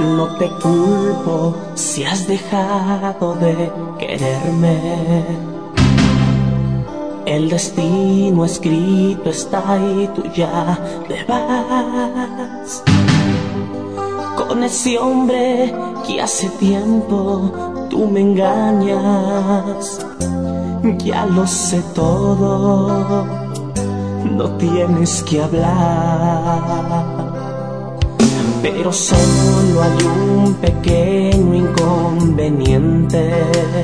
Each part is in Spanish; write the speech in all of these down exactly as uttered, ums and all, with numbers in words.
No te culpo si has dejado de quererme. El destino escrito está y tú ya te vas con ese hombre que hace tiempo tú me engañas. Ya lo sé todo, no tienes que hablar, pero solo hay un pequeño inconveniente,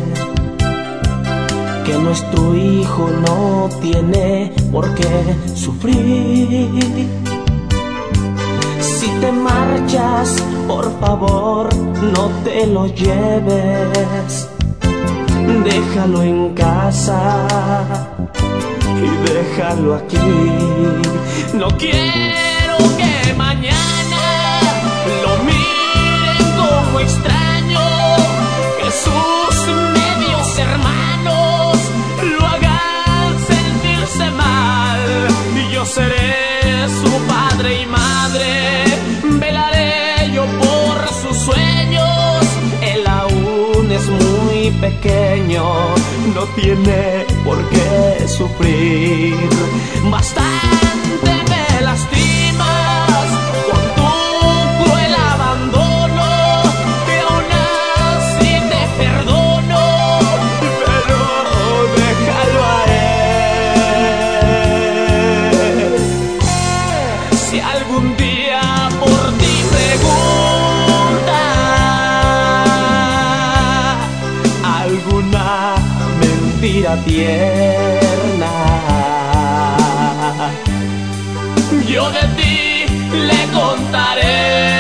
que nuestro hijo no tiene por qué sufrir. Si te marchas, por favor, no te lo lleves. Déjalo en casa y déjalo aquí. No quiero que mañana lo miren como extraño, que sus medios hermanos lo hagan sentirse mal. Y yo seré su padre y madre, velaré yo por sus sueños. Él aún es muy pequeño, no tiene por qué sufrir. Bastante me lastimas con tu cruel abandono, y aún así te perdono, pero déjalo a él. Si algún día por ti pregunta alguna mentira tierna, yo de ti le contaré.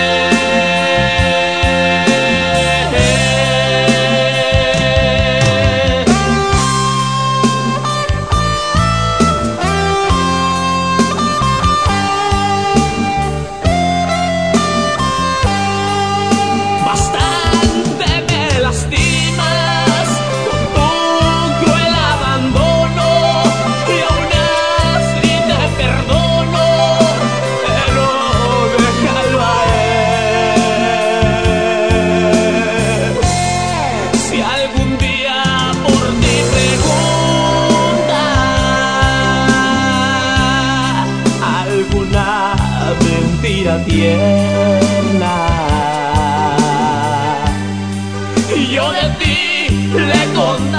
Mentira tierna, yo de ti le contaré.